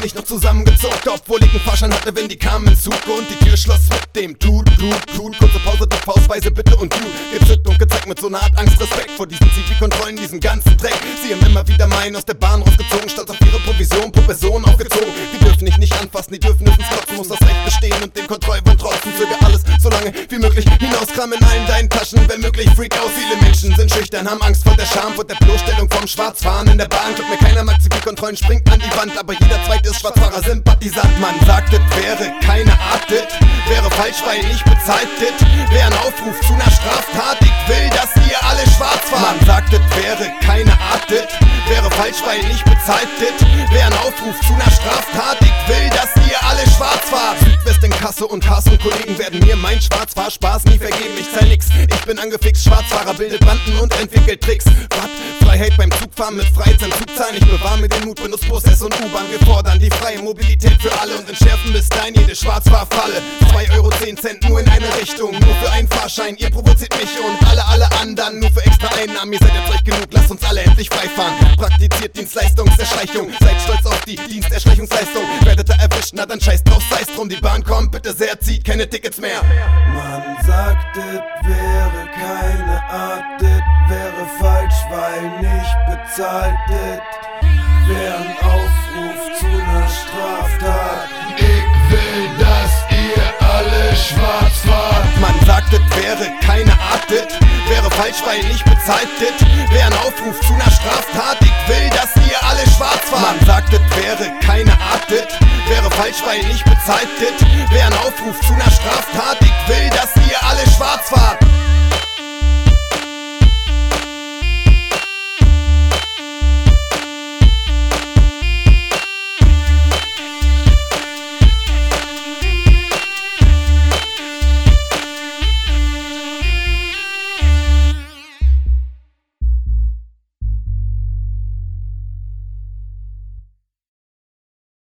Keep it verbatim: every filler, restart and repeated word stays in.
ich noch zusammengezockt, obwohl ich einen Fahrschein hatte, wenn die kamen in Zug. Und die Tür schloss mit dem Tut, Tut, Tut. Kurze Pause, doch Faustweise, bitte und Tut. Gezückt und gezeigt mit so einer Art Angst, Respekt vor diesen Zivilkontrollen, diesen ganzen Dreck. Sie haben immer wieder meinen aus der Bahn rausgezogen, stolz auf ihre Provision, pro Person aufgezogen. Die dürfen mich nicht anfassen, die dürfen nicht ins Kotzen, muss das Recht bestehen und den Kontrollwand trotzen. Zöge alles so lange wie möglich hinauskram in allen deinen Taschen, wenn möglich Freak aus. Viele Menschen sind schüchtern, haben Angst vor der Scham, vor der Bloßstellung vom Schwarzfahren in der Bahn. Glaubt mir, keiner mag Zivilkontrollen, springt an die Wand, aber jeder zweite ist Schwarzfahrer, Sympathisant. Man sagt, es wäre keine Art, dit wäre falsch, weil ich bezahlt, dit wäre ein Aufruf zu einer Straftat. Ich will, dass ihr alle schwarz fahrt. Man sagt, es wäre keine Art, dit wäre falsch, weil ich bezahlt, dit wäre ein Aufruf zu einer Straftat. Ich will, dass ihr alle schwarz fahrt. Südwest in Kasse und Hass und Kollegen werden mir mein Schwarzfahrspaß nie vergeben. Ich zahl nix, ich bin angefixt, Schwarzfahrer bildet Banden und entwickelt Tricks. Was? Freiheit beim Zugfahren mit Freizeitzugzahlen. Ich bewahre mir den Mut, benutze Bus, S und U-Bahn. Wir fordern die freie Mobilität für alle und entschärfen bis dahin jede Schwarzfahrfalle. zwei Euro zehn Cent nur in eine Richtung, nur für einen Fahrschein. Ihr provoziert mich und alle, alle anderen nur für extra Einnahmen. Ihr seid jetzt recht genug, lasst uns alle endlich frei fahren. Praktiziert Dienstleistungserschleichung, seid stolz auf die Diensterschleichungsleistung. Werdet ihr erwischt, na dann scheiß drauf, sei's drum. Die Bahn kommt, bitte sehr, zieht keine Tickets mehr. Man sagt, es wäre keine Art, es wäre falsch, weil nicht bezahlt, es wäre ein Aufruf zu einer Straftat. Ich will, dass ihr alle schwarz fahrt. Man sagt, es wäre keine Art, es wäre falsch, weil nicht bezahlt, es wäre ein Aufruf zu einer Straftat. Ich will, dass ihr alle schwarz fahrt. Man sagt, es wäre keine Art, es wäre falsch, weil nicht bezahlt, es wäre ein Aufruf zu einer Straftat. Ich will, dass ihr alle schwarz fahrt.